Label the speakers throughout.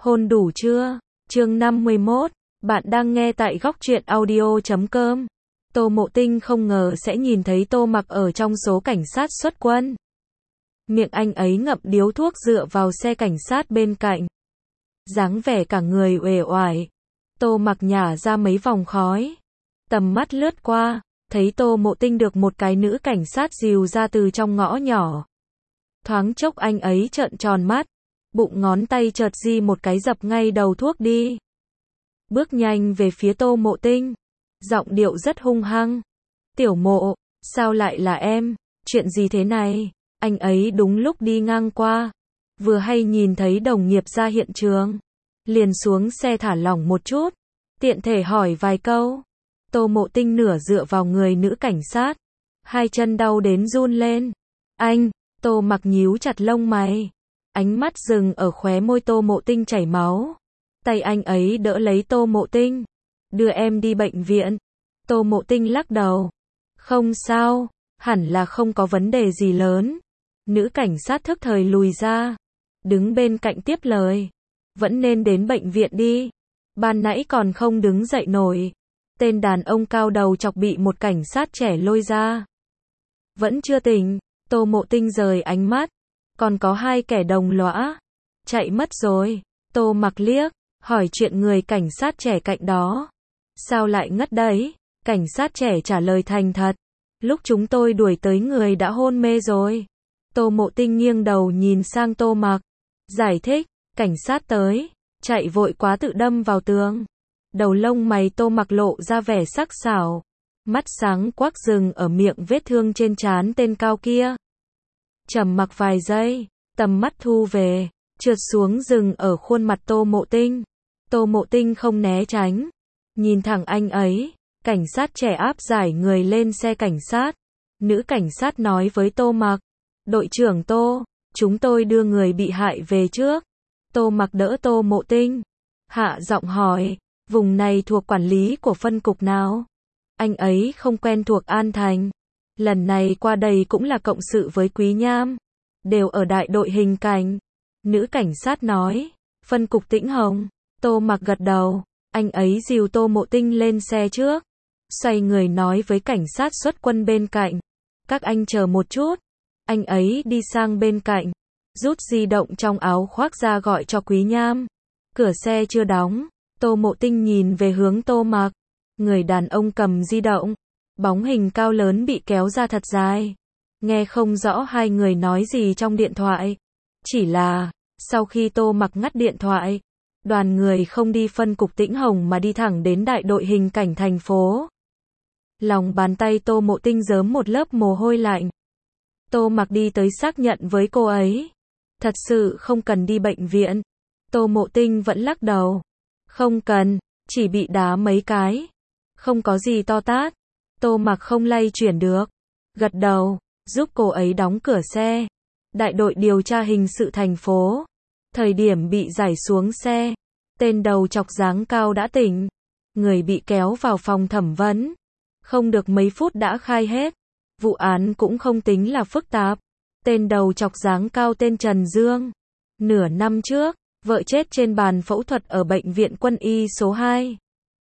Speaker 1: Hôn đủ chưa? Chương 51. Bạn đang nghe tại góc truyện audio.com. Tô Mộ Tinh không ngờ sẽ nhìn thấy Tô Mặc ở trong số cảnh sát xuất quân. Miệng anh ấy ngậm điếu thuốc dựa vào xe cảnh sát bên cạnh. Dáng vẻ cả người uể oải. Tô Mặc nhả ra mấy vòng khói. Tầm mắt lướt qua, thấy Tô Mộ Tinh được một cái nữ cảnh sát dìu ra từ trong ngõ nhỏ. Thoáng chốc anh ấy trợn tròn mắt, bụng ngón tay chợt di một cái dập ngay đầu thuốc đi. Bước nhanh về phía Tô Mộ Tinh, giọng điệu rất hung hăng. Tiểu Mộ, sao lại là em? Chuyện gì thế này? Anh ấy đúng lúc đi ngang qua, vừa hay nhìn thấy đồng nghiệp ra hiện trường, liền xuống xe thả lỏng một chút, tiện thể hỏi vài câu. Tô Mộ Tinh nửa dựa vào người nữ cảnh sát, hai chân đau đến run lên. Anh, Tô Mặc nhíu chặt lông mày, ánh mắt dừng ở khóe môi Tô Mộ Tinh chảy máu. Tay anh ấy đỡ lấy Tô Mộ Tinh, đưa em đi bệnh viện. Tô Mộ Tinh lắc đầu, không sao, hẳn là không có vấn đề gì lớn. Nữ cảnh sát thức thời lùi ra, đứng bên cạnh tiếp lời, vẫn nên đến bệnh viện đi, ban nãy còn không đứng dậy nổi. Tên đàn ông cao đầu chọc bị một cảnh sát trẻ lôi ra, vẫn chưa tỉnh. Tô Mộ Tinh rời ánh mắt, còn có hai kẻ đồng lõa, chạy mất rồi. Tô Mặc liếc, hỏi chuyện người cảnh sát trẻ cạnh đó. Sao lại ngất đấy? Cảnh sát trẻ trả lời thành thật. Lúc chúng tôi đuổi tới người đã hôn mê rồi. Tô Mộ Tinh nghiêng đầu nhìn sang Tô Mặc, giải thích, cảnh sát tới, chạy vội quá tự đâm vào tường. Đầu lông mày Tô Mặc lộ ra vẻ sắc sảo, mắt sáng quắc dừng ở miệng vết thương trên trán tên cao kia. Trầm mặc vài giây, tầm mắt thu về, trượt xuống dừng ở khuôn mặt Tô Mộ Tinh. Tô Mộ Tinh không né tránh, nhìn thẳng anh ấy. Cảnh sát trẻ áp giải người lên xe cảnh sát. Nữ cảnh sát nói với Tô Mặc, đội trưởng Tô, chúng tôi đưa người bị hại về trước. Tô Mặc đỡ Tô Mộ Tinh, hạ giọng hỏi, vùng này thuộc quản lý của phân cục nào? Anh ấy không quen thuộc An Thành, lần này qua đây cũng là cộng sự với Quý Nham, đều ở đại đội hình cảnh. Nữ cảnh sát nói, phân cục Tĩnh Hồng. Tô Mặc gật đầu, anh ấy dìu Tô Mộ Tinh lên xe trước, xoay người nói với cảnh sát xuất quân bên cạnh, các anh chờ một chút. Anh ấy đi sang bên cạnh, rút di động trong áo khoác ra gọi cho Quý Nham. Cửa xe chưa đóng, Tô Mộ Tinh nhìn về hướng Tô Mặc. Người đàn ông cầm di động, bóng hình cao lớn bị kéo ra thật dài. Nghe không rõ hai người nói gì trong điện thoại. Chỉ là, sau khi Tô Mặc ngắt điện thoại, đoàn người không đi phân cục Tĩnh Hồng mà đi thẳng đến đại đội hình cảnh thành phố. Lòng bàn tay Tô Mộ Tinh rớm một lớp mồ hôi lạnh. Tô Mặc đi tới xác nhận với cô ấy. Thật sự không cần đi bệnh viện. Tô Mộ Tinh vẫn lắc đầu. Không cần, chỉ bị đá mấy cái. Không có gì to tát. Tô Mặc không lay chuyển được. Gật đầu, giúp cô ấy đóng cửa xe. Đại đội điều tra hình sự thành phố. Thời điểm bị giải xuống xe, tên đầu chọc dáng cao đã tỉnh. Người bị kéo vào phòng thẩm vấn. Không được mấy phút đã khai hết. Vụ án cũng không tính là phức tạp. Tên đầu chọc dáng cao tên Trần Dương. Nửa năm trước, vợ chết trên bàn phẫu thuật ở bệnh viện quân y số 2.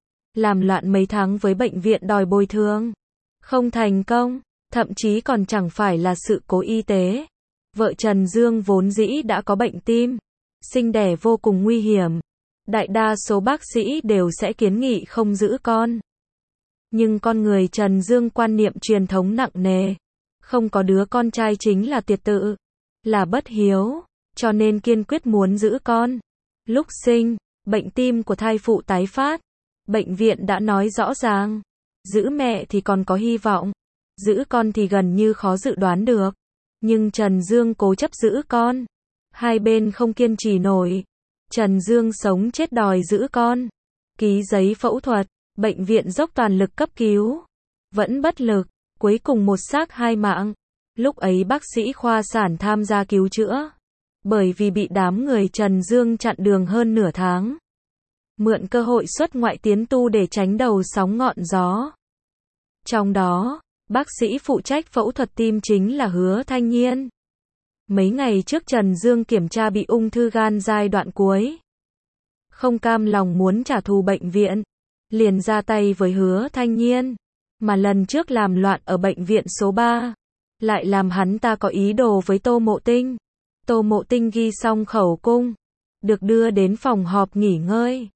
Speaker 1: Làm loạn mấy tháng với bệnh viện đòi bồi thường. Không thành công, thậm chí còn chẳng phải là sự cố y tế. Vợ Trần Dương vốn dĩ đã có bệnh tim. Sinh đẻ vô cùng nguy hiểm. Đại đa số bác sĩ đều sẽ kiến nghị không giữ con. Nhưng con người Trần Dương quan niệm truyền thống nặng nề. Không có đứa con trai chính là tiệt tự, là bất hiếu, cho nên kiên quyết muốn giữ con. Lúc sinh, bệnh tim của thai phụ tái phát. Bệnh viện đã nói rõ ràng, giữ mẹ thì còn có hy vọng, giữ con thì gần như khó dự đoán được. Nhưng Trần Dương cố chấp giữ con. Hai bên không kiên trì nổi. Trần Dương sống chết đòi giữ con. Ký giấy phẫu thuật, bệnh viện dốc toàn lực cấp cứu. Vẫn bất lực, cuối cùng một xác hai mạng. Lúc ấy bác sĩ khoa sản tham gia cứu chữa. Bởi vì bị đám người Trần Dương chặn đường hơn nửa tháng. Mượn cơ hội xuất ngoại tiến tu để tránh đầu sóng ngọn gió. Trong đó, bác sĩ phụ trách phẫu thuật tim chính là Hứa Thanh Nhiên. Mấy ngày trước Trần Dương kiểm tra bị ung thư gan giai đoạn cuối. không cam lòng muốn trả thù bệnh viện, liền ra tay với Hứa Thanh Nhiên, mà lần trước làm loạn ở bệnh viện số 3, lại làm hắn ta có ý đồ với Tô Mộ Tinh. Tô Mộ Tinh ghi xong khẩu cung, được đưa đến phòng họp nghỉ ngơi.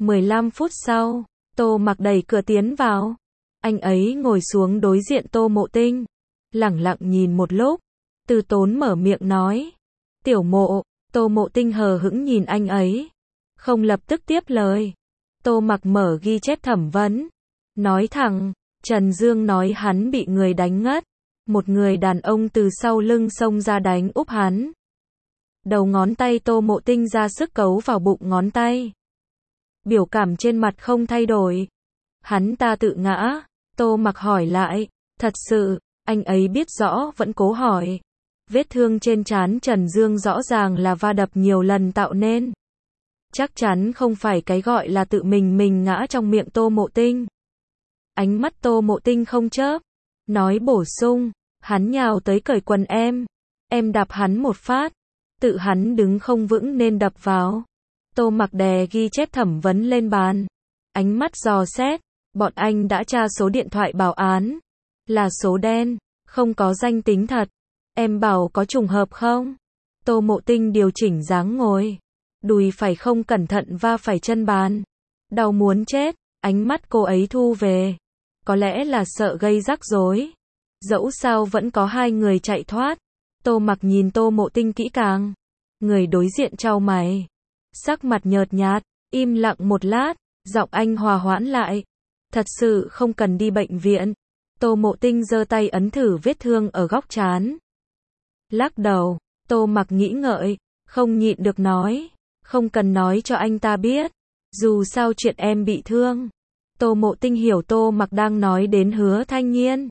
Speaker 1: 15 phút sau, Tô Mặc đẩy cửa tiến vào. Anh ấy ngồi xuống đối diện Tô Mộ Tinh, lẳng lặng nhìn một lúc, từ tốn mở miệng nói. Tiểu Mộ. Tô Mộ Tinh hờ hững nhìn anh ấy, không lập tức tiếp lời. Tô Mặc mở ghi chép thẩm vấn, nói thẳng, Trần Dương nói hắn bị người đánh ngất, một người đàn ông từ sau lưng xông ra đánh úp hắn. Đầu ngón tay Tô Mộ Tinh ra sức cấu vào bụng ngón tay. Biểu cảm trên mặt không thay đổi. Hắn ta tự ngã. Tô Mặc hỏi lại, thật sự, anh ấy biết rõ vẫn cố hỏi. Vết thương trên trán Trần Dương rõ ràng là va đập nhiều lần tạo nên. Chắc chắn không phải cái gọi là tự mình ngã trong miệng Tô Mộ Tinh. Ánh mắt Tô Mộ Tinh không chớp, nói bổ sung, hắn nhào tới cởi quần em đạp hắn một phát, tự hắn đứng không vững nên đập vào. Tô Mặc đè ghi chép thẩm vấn lên bàn, ánh mắt dò xét, bọn anh đã tra số điện thoại bảo án, là số đen, không có danh tính thật. Em bảo có trùng hợp không? Tô Mộ Tinh điều chỉnh dáng ngồi, đùi phải không cẩn thận va phải chân bàn, đau muốn chết. Ánh mắt cô ấy thu về, có lẽ là sợ gây rắc rối. Dẫu sao vẫn có hai người chạy thoát. Tô Mặc nhìn Tô Mộ Tinh kỹ càng, người đối diện chau mày, sắc mặt nhợt nhạt, im lặng một lát, giọng anh hòa hoãn lại. Thật sự không cần đi bệnh viện. Tô Mộ Tinh giơ tay ấn thử vết thương ở góc trán. Lắc đầu, Tô Mặc nghĩ ngợi, không nhịn được nói, không cần nói cho anh ta biết, dù sao chuyện em bị thương. Tô Mộ Tinh hiểu Tô Mặc đang nói đến Hứa Thanh Nhiên.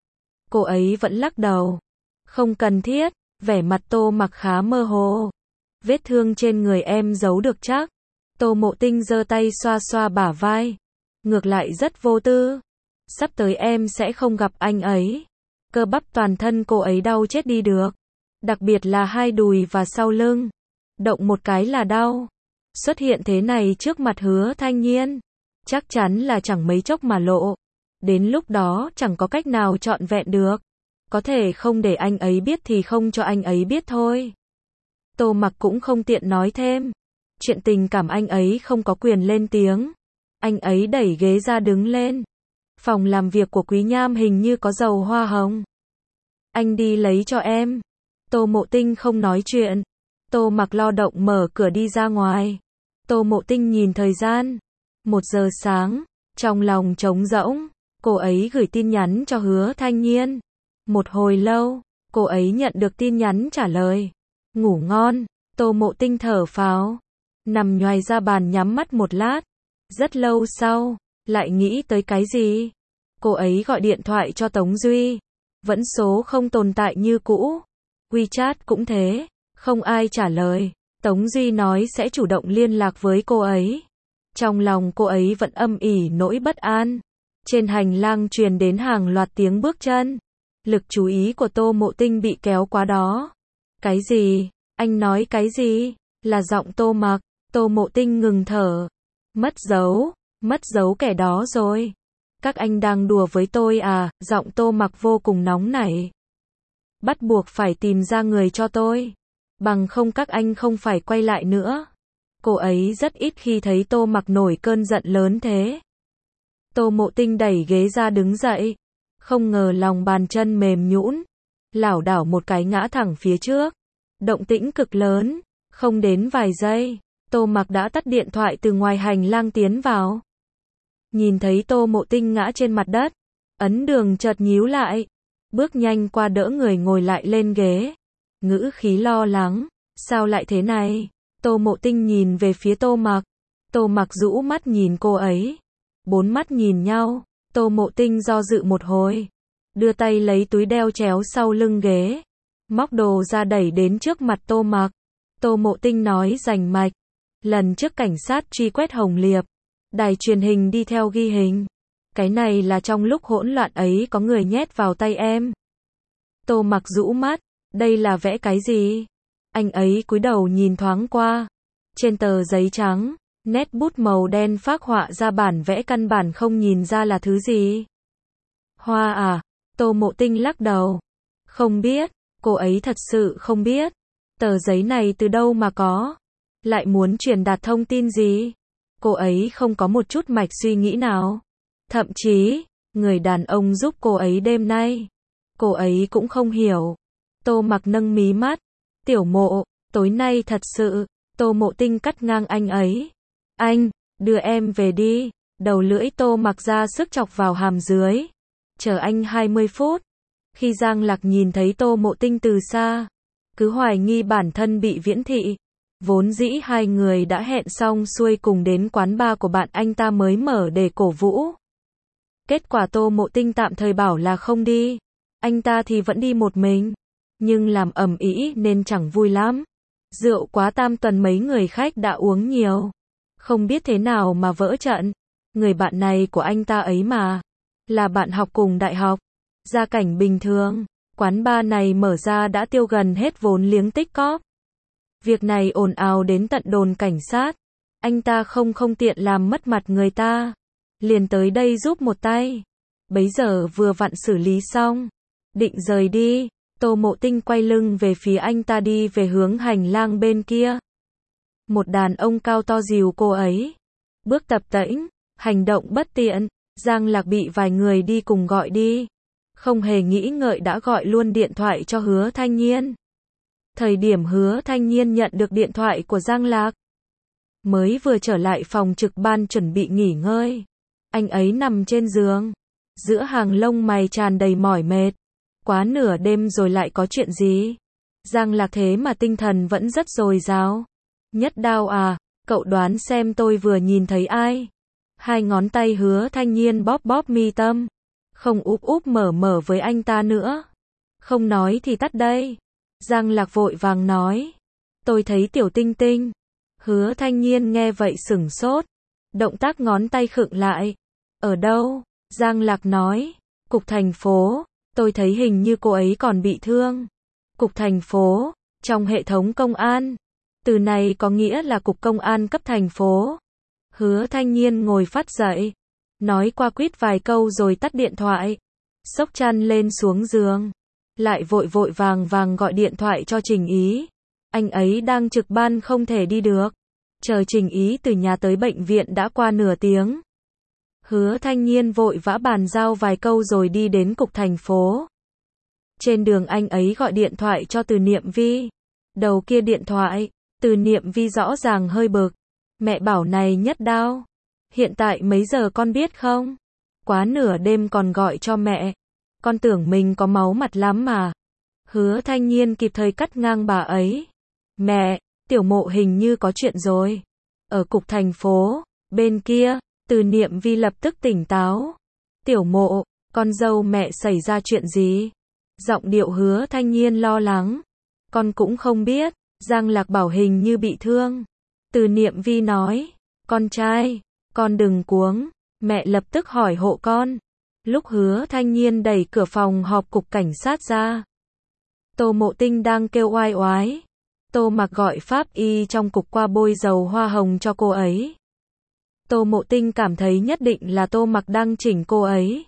Speaker 1: Cô ấy vẫn lắc đầu, không cần thiết. Vẻ mặt Tô Mặc khá mơ hồ. Vết thương trên người em giấu được chắc. Tô Mộ Tinh giơ tay xoa xoa bả vai, ngược lại rất vô tư. Sắp tới em sẽ không gặp anh ấy. Cơ bắp toàn thân cô ấy đau chết đi được, đặc biệt là hai đùi và sau lưng, động một cái là đau. Xuất hiện thế này trước mặt Hứa Thanh Nhiên, chắc chắn là chẳng mấy chốc mà lộ. Đến lúc đó chẳng có cách nào trọn vẹn được. Có thể không để anh ấy biết thì không cho anh ấy biết thôi. Tô Mặc cũng không tiện nói thêm. Chuyện tình cảm anh ấy không có quyền lên tiếng. Anh ấy đẩy ghế ra đứng lên. Phòng làm việc của Quý Nham hình như có dầu hoa hồng. Anh đi lấy cho em. Tô Mộ Tinh không nói chuyện. Tô Mặc lo động mở cửa đi ra ngoài. Tô Mộ Tinh nhìn thời gian. 1 giờ sáng. Trong lòng trống rỗng. Cô ấy gửi tin nhắn cho Hứa Thanh Nhiên. Một hồi lâu, cô ấy nhận được tin nhắn trả lời. Ngủ ngon. Tô Mộ Tinh thở phào, nằm nhoài ra bàn nhắm mắt một lát. Rất lâu sau, lại nghĩ tới cái gì. Cô ấy gọi điện thoại cho Tống Duy. Vẫn số không tồn tại như cũ. WeChat cũng thế, không ai trả lời. Tống Duy nói sẽ chủ động liên lạc với cô ấy. Trong lòng cô ấy vẫn âm ỉ nỗi bất an. Trên hành lang truyền đến hàng loạt tiếng bước chân. Lực chú ý của Tô Mộ Tinh bị kéo qua đó. Cái gì? Anh nói cái gì? Là giọng Tô Mặc. Tô Mộ Tinh ngừng thở. Mất dấu kẻ đó rồi. Các anh đang đùa với tôi à? Giọng Tô Mặc vô cùng nóng nảy. Bắt buộc phải tìm ra người cho tôi. Bằng không các anh không phải quay lại nữa. Cô ấy rất ít khi thấy Tô Mặc nổi cơn giận lớn thế. Tô Mộ Tinh đẩy ghế ra đứng dậy. Không ngờ lòng bàn chân mềm nhũn, lảo đảo một cái ngã thẳng phía trước. Động tĩnh cực lớn, không đến vài giây, Tô Mặc đã tắt điện thoại từ ngoài hành lang tiến vào. Nhìn thấy Tô Mộ Tinh ngã trên mặt đất, ấn đường chợt nhíu lại, bước nhanh qua đỡ người ngồi lại lên ghế. Ngữ khí lo lắng, sao lại thế này? Tô Mộ Tinh nhìn về phía Tô Mặc. Tô Mặc rũ mắt nhìn cô ấy. 4 mắt nhìn nhau. Tô Mộ Tinh do dự một hồi, đưa tay lấy túi đeo chéo sau lưng ghế, móc đồ ra đẩy đến trước mặt Tô Mặc. Tô Mộ Tinh nói rành mạch, lần trước cảnh sát truy quét Hồng Liệp, đài truyền hình đi theo ghi hình. Cái này là trong lúc hỗn loạn ấy có người nhét vào tay em. Tô Mặc rũ mắt, đây là vẽ cái gì? Anh ấy cúi đầu nhìn thoáng qua. Trên tờ giấy trắng, Nét bút màu đen phác họa ra bản vẽ căn bản không nhìn ra là thứ gì. Hoa à? Tô Mộ Tinh lắc đầu. Không biết, cô ấy thật sự không biết. Tờ giấy này từ đâu mà có? Lại muốn truyền đạt thông tin gì? Cô ấy không có một chút mạch suy nghĩ nào. Thậm chí, người đàn ông giúp cô ấy đêm nay, cô ấy cũng không hiểu. Tô Mặc nâng mí mắt. Tiểu Mộ, tối nay thật sự. Tô Mộ Tinh cắt ngang anh ấy. Anh, đưa em về đi. Đầu lưỡi Tô Mặc ra sức chọc vào hàm dưới. Chờ anh 20 phút. Khi Giang Lạc nhìn thấy Tô Mộ Tinh từ xa, cứ hoài nghi bản thân bị viễn thị. Vốn dĩ hai người đã hẹn xong xuôi cùng đến quán bar của bạn anh ta mới mở để cổ vũ. Kết quả Tô Mộ Tinh tạm thời bảo là không đi. Anh ta thì vẫn đi một mình. Nhưng làm ầm ĩ nên chẳng vui lắm. Rượu quá tam tuần mấy người khách đã uống nhiều. Không biết thế nào mà vỡ trận. Người bạn này của anh ta ấy mà. Là bạn học cùng đại học. Gia cảnh bình thường. Quán bar này mở ra đã tiêu gần hết vốn liếng tích cóp. Việc này ồn ào đến tận đồn cảnh sát. Anh ta không tiện làm mất mặt người ta. Liền tới đây giúp một tay. Bấy giờ vừa vặn xử lý xong. Định rời đi. Tô Mộ Tinh quay lưng về phía anh ta đi về hướng hành lang bên kia. Một đàn ông cao to dìu cô ấy. Bước tập tễnh, hành động bất tiện. Giang Lạc bị vài người đi cùng gọi đi. Không hề nghĩ ngợi đã gọi luôn điện thoại cho Hứa Thanh Nhiên. Thời điểm Hứa Thanh Nhiên nhận được điện thoại của Giang Lạc, mới vừa trở lại phòng trực ban chuẩn bị nghỉ ngơi. Anh ấy nằm trên giường, giữa hàng lông mày tràn đầy mỏi mệt. Quá nửa đêm rồi lại có chuyện gì? Giang Lạc thế mà tinh thần vẫn rất dồi dào. Nhất Đao à, cậu đoán xem tôi vừa nhìn thấy ai? Hai ngón tay Hứa Thanh Nhiên bóp mi tâm. Không úp mở với anh ta nữa. Không nói thì tắt đây. Giang Lạc vội vàng nói. Tôi thấy Tiểu Tinh Tinh. Hứa Thanh Nhiên nghe vậy sửng sốt. Động tác ngón tay khựng lại. Ở đâu? Giang Lạc nói. Cục thành phố. Tôi thấy hình như cô ấy còn bị thương. Cục thành phố. Trong hệ thống công an. Từ này có nghĩa là cục công an cấp thành phố. Hứa Thanh Nhiên ngồi phát dậy. Nói qua quýt vài câu rồi tắt điện thoại. Xốc chăn lên xuống giường. Lại vội vàng gọi điện thoại cho Trình Ý. Anh ấy đang trực ban không thể đi được. Chờ Trình Ý từ nhà tới bệnh viện đã qua nửa tiếng. Hứa Thanh Nhiên vội vã bàn giao vài câu rồi đi đến cục thành phố. Trên đường anh ấy gọi điện thoại cho Từ Niệm Vi. Đầu kia điện thoại, Từ Niệm Vi rõ ràng hơi bực. Mẹ bảo này Nhất Đao. Hiện tại mấy giờ con biết không? Quá nửa đêm còn gọi cho mẹ. Con tưởng mình có máu mặt lắm mà. Hứa Thanh Nhiên kịp thời cắt ngang bà ấy. Mẹ, Tiểu Mộ hình như có chuyện rồi. Ở cục thành phố, bên kia, Từ Niệm Vi lập tức tỉnh táo. Tiểu Mộ, con dâu mẹ xảy ra chuyện gì? Giọng điệu Hứa Thanh Nhiên lo lắng. Con cũng không biết, Giang Lạc bảo hình như bị thương. Từ Niệm Vi nói, con trai, con đừng cuống. Mẹ lập tức hỏi hộ con. Lúc Hứa Thanh Nhiên đẩy cửa phòng họp cục cảnh sát ra, Tô Mộ Tinh đang kêu oai oái. Tô Mặc gọi pháp y trong cục qua bôi dầu hoa hồng cho cô ấy. Tô Mộ Tinh cảm thấy nhất định là Tô Mặc đang chỉnh cô ấy.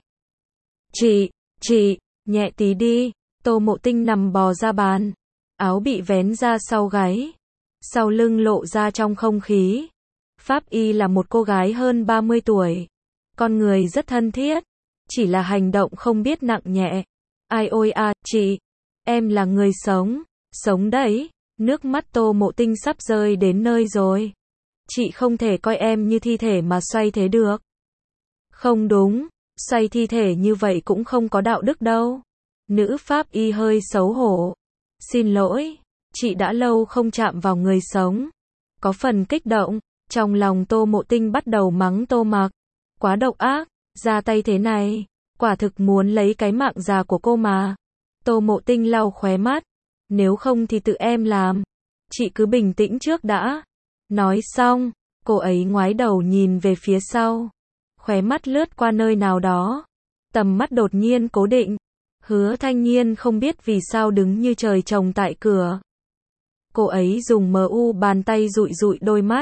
Speaker 1: Chị, nhẹ tí đi. Tô Mộ Tinh nằm bò ra bàn. Áo bị vén ra sau gáy. Sau lưng lộ ra trong không khí. Pháp y là một cô gái hơn 30 tuổi. Con người rất thân thiết. Chỉ là hành động không biết nặng nhẹ. Ai ôi à, chị. Em là người sống. Sống đấy. Nước mắt Tô Mộ Tinh sắp rơi đến nơi rồi. Chị không thể coi em như thi thể mà xoay thế được. Không đúng. Xoay thi thể như vậy cũng không có đạo đức đâu. Nữ pháp y hơi xấu hổ. Xin lỗi. Chị đã lâu không chạm vào người sống. Có phần kích động. Trong lòng Tô Mộ Tinh bắt đầu mắng Tô Mặc. Quá độc ác. Ra tay thế này. Quả thực muốn lấy cái mạng già của cô mà. Tô Mộ Tinh lau khóe mắt. Nếu không thì tự em làm. Chị cứ bình tĩnh trước đã. Nói xong, cô ấy ngoái đầu nhìn về phía sau. Khóe mắt lướt qua nơi nào đó. Tầm mắt đột nhiên cố định. Hứa Thanh Nhiên không biết vì sao đứng như trời trồng tại cửa. Cô ấy dùng bàn tay dụi đôi mắt.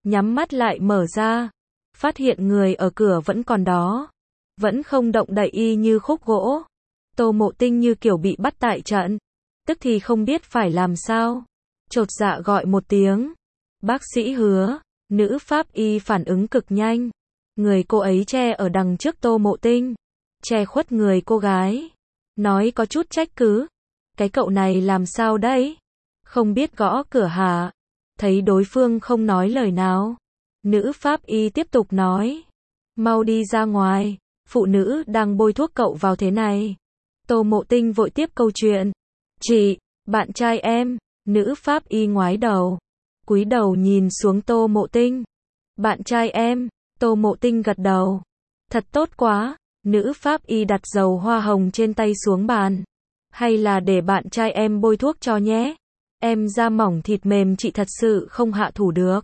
Speaker 1: nhắm mắt lại mở ra, phát hiện người ở cửa vẫn còn đó, vẫn không động đậy y như khúc gỗ. Tô Mộ Tinh như kiểu bị bắt tại trận, tức thì không biết phải làm sao, chột dạ gọi một tiếng, bác sĩ Hứa. Nữ pháp y phản ứng cực nhanh, người cô ấy che ở đằng trước Tô Mộ Tinh, che khuất người cô gái, nói có chút trách cứ, cái cậu này làm sao đấy, không biết gõ cửa hả? Thấy đối phương không nói lời nào, nữ pháp y tiếp tục nói, mau đi ra ngoài, phụ nữ đang bôi thuốc cậu vào thế này. Tô Mộ Tinh vội tiếp câu chuyện, chị, bạn trai em. Nữ pháp y ngoái đầu, cúi đầu nhìn xuống Tô Mộ Tinh. Bạn trai em. Tô Mộ Tinh gật đầu, thật tốt quá. Nữ pháp y đặt dầu hoa hồng trên tay xuống bàn, hay là để bạn trai em bôi thuốc cho nhé, em da mỏng thịt mềm chị thật sự không hạ thủ được.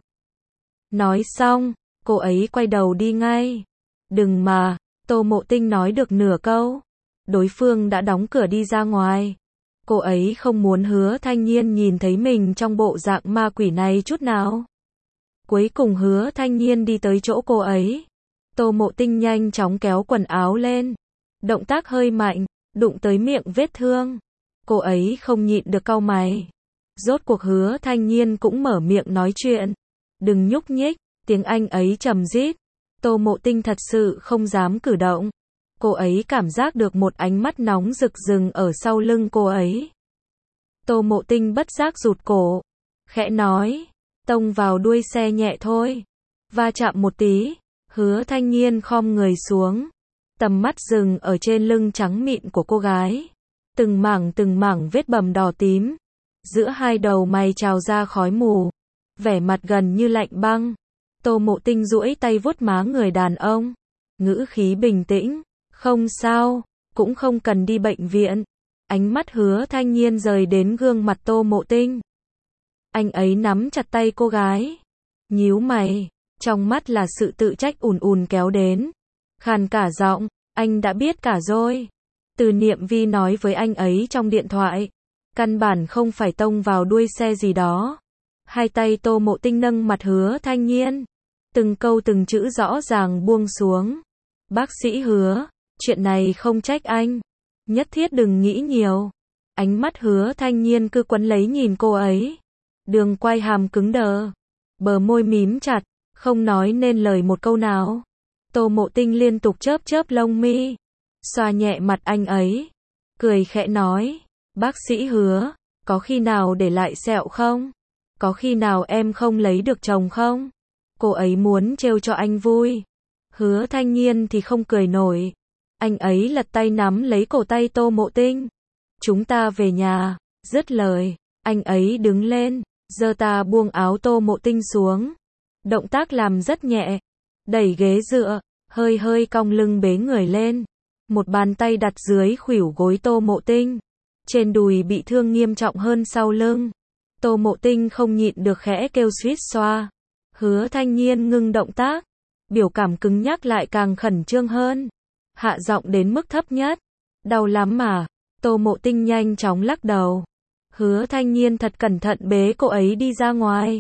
Speaker 1: Nói xong, cô ấy quay đầu đi ngay. Đừng mà. Tô Mộ Tinh nói được nửa câu, đối phương đã đóng cửa đi ra ngoài. Cô ấy không muốn Hứa Thanh Nhiên nhìn thấy mình trong bộ dạng ma quỷ này chút nào. Cuối cùng Hứa Thanh Nhiên đi tới chỗ cô ấy. Tô Mộ Tinh nhanh chóng kéo quần áo lên, động tác hơi mạnh, đụng tới miệng vết thương. Cô ấy không nhịn được cau mày. Rốt cuộc Hứa Thanh Nhiên cũng mở miệng nói chuyện. Đừng nhúc nhích. Tiếng Anh ấy trầm rít. Tô Mộ Tinh thật sự không dám cử động. Cô ấy cảm giác được một ánh mắt nóng rực rừng ở sau lưng cô ấy. Tô Mộ Tinh bất giác rụt cổ, khẽ nói, tông vào đuôi xe nhẹ thôi, va chạm một tí. Hứa Thanh Nhiên khom người xuống, tầm mắt dừng ở trên lưng trắng mịn của cô gái, từng mảng vết bầm đỏ tím, giữa hai đầu mày trào ra khói mù, vẻ mặt gần như lạnh băng. Tô Mộ Tinh duỗi tay vuốt má người đàn ông, ngữ khí bình tĩnh, không sao, cũng không cần đi bệnh viện. Ánh mắt Hứa Thanh Nhiên rời đến gương mặt Tô Mộ Tinh. Anh ấy nắm chặt tay cô gái, nhíu mày, trong mắt là sự tự trách ùn ùn kéo đến. Khàn cả giọng, anh đã biết cả rồi. Từ Niệm Vi nói với anh ấy trong điện thoại, căn bản không phải tông vào đuôi xe gì đó. Hai tay Tô Mộ Tinh nâng mặt Hứa Thanh Nhiên, từng câu từng chữ rõ ràng buông xuống. Bác sĩ Hứa, chuyện này không trách anh, nhất thiết đừng nghĩ nhiều. Ánh mắt Hứa Thanh Nhiên cứ quấn lấy nhìn cô ấy, đường quai hàm cứng đờ, bờ môi mím chặt, không nói nên lời một câu nào. Tô Mộ Tinh liên tục chớp chớp lông mi, xoa nhẹ mặt anh ấy, cười khẽ nói, bác sĩ Hứa, có khi nào để lại sẹo không? Có khi nào em không lấy được chồng không? Cô ấy muốn trêu cho anh vui. Hứa Thanh Nhiên thì không cười nổi. Anh ấy lật tay nắm lấy cổ tay Tô Mộ Tinh. Chúng ta về nhà. Dứt lời, anh ấy đứng lên, giơ ta buông áo Tô Mộ Tinh xuống. Động tác làm rất nhẹ, đẩy ghế dựa, hơi cong lưng bế người lên. Một bàn tay đặt dưới khuỷu gối Tô Mộ Tinh, trên đùi bị thương nghiêm trọng hơn sau lưng. Tô Mộ Tinh không nhịn được khẽ kêu suýt xoa. Hứa Thanh Nhiên ngưng động tác, biểu cảm cứng nhắc lại càng khẩn trương hơn, hạ giọng đến mức thấp nhất. Đau lắm mà. Tô Mộ Tinh nhanh chóng lắc đầu. Hứa Thanh Nhiên thật cẩn thận bế cô ấy đi ra ngoài.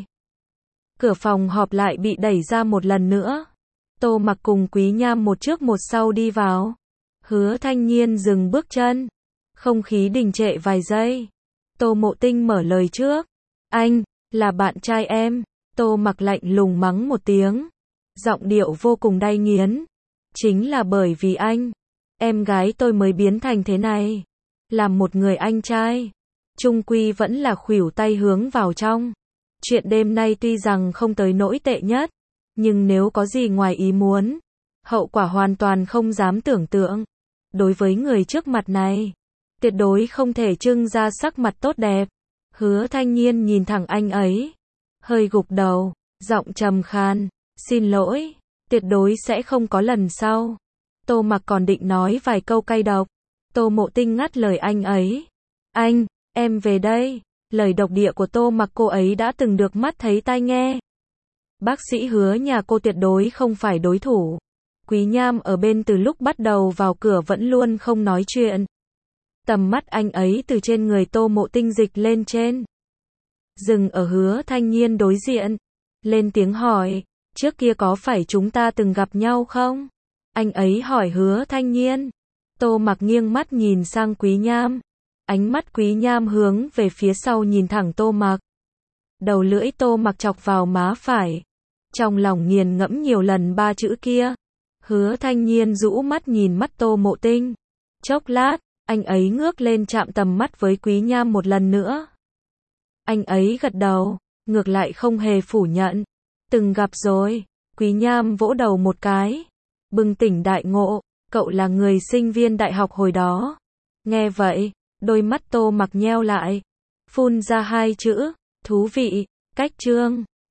Speaker 1: Cửa phòng họp lại bị đẩy ra một lần nữa. Tô Mặc cùng Quý Nham một trước một sau đi vào. Hứa Thanh Nhiên dừng bước chân, không khí đình trệ vài giây. Tô Mộ Tinh mở lời trước. Anh, là bạn trai em. Tô Mặc lạnh lùng mắng một tiếng, giọng điệu vô cùng đay nghiến. Chính là bởi vì anh, em gái tôi mới biến thành thế này. Làm một người anh trai, chung quy vẫn là khuỷu tay hướng vào trong. Chuyện đêm nay tuy rằng không tới nỗi tệ nhất, nhưng nếu có gì ngoài ý muốn, hậu quả hoàn toàn không dám tưởng tượng. Đối với người trước mặt này, tuyệt đối không thể trưng ra sắc mặt tốt đẹp. Hứa Thanh Nhiên nhìn thẳng anh ấy, hơi gục đầu, giọng trầm khan, xin lỗi, tuyệt đối sẽ không có lần sau. Tô Mặc còn định nói vài câu cay độc, Tô Mộ Tinh ngắt lời anh ấy. Anh, em về đây. Lời độc địa của Tô Mặc cô ấy đã từng được mắt thấy tai nghe. Bác sĩ Hứa nhà cô tuyệt đối không phải đối thủ. Quý Nham ở bên từ lúc bắt đầu vào cửa vẫn luôn không nói chuyện. Tầm mắt anh ấy từ trên người Tô Mộ Tinh dịch lên trên, dừng ở Hứa Thanh Nhiên đối diện. lên tiếng hỏi, trước kia có phải chúng ta từng gặp nhau không? Anh ấy hỏi Hứa Thanh Nhiên. Tô Mặc nghiêng mắt nhìn sang Quý Nham. Ánh mắt Quý Nham hướng về phía sau nhìn thẳng Tô Mặc. Đầu lưỡi Tô Mặc chọc vào má phải. Trong lòng nghiền ngẫm nhiều lần ba chữ kia. Hứa Thanh Nhiên rũ mắt nhìn mắt Tô Mộ Tinh. Chốc lát, anh ấy ngước lên chạm tầm mắt với Quý Nham một lần nữa. Anh ấy gật đầu, ngược lại không hề phủ nhận. Từng gặp rồi. Quý Nham vỗ đầu một cái. Bừng tỉnh đại ngộ, cậu là người sinh viên đại học hồi đó. Nghe vậy, đôi mắt Tô Mặc nheo lại. Phun ra hai chữ, thú vị, cách chương.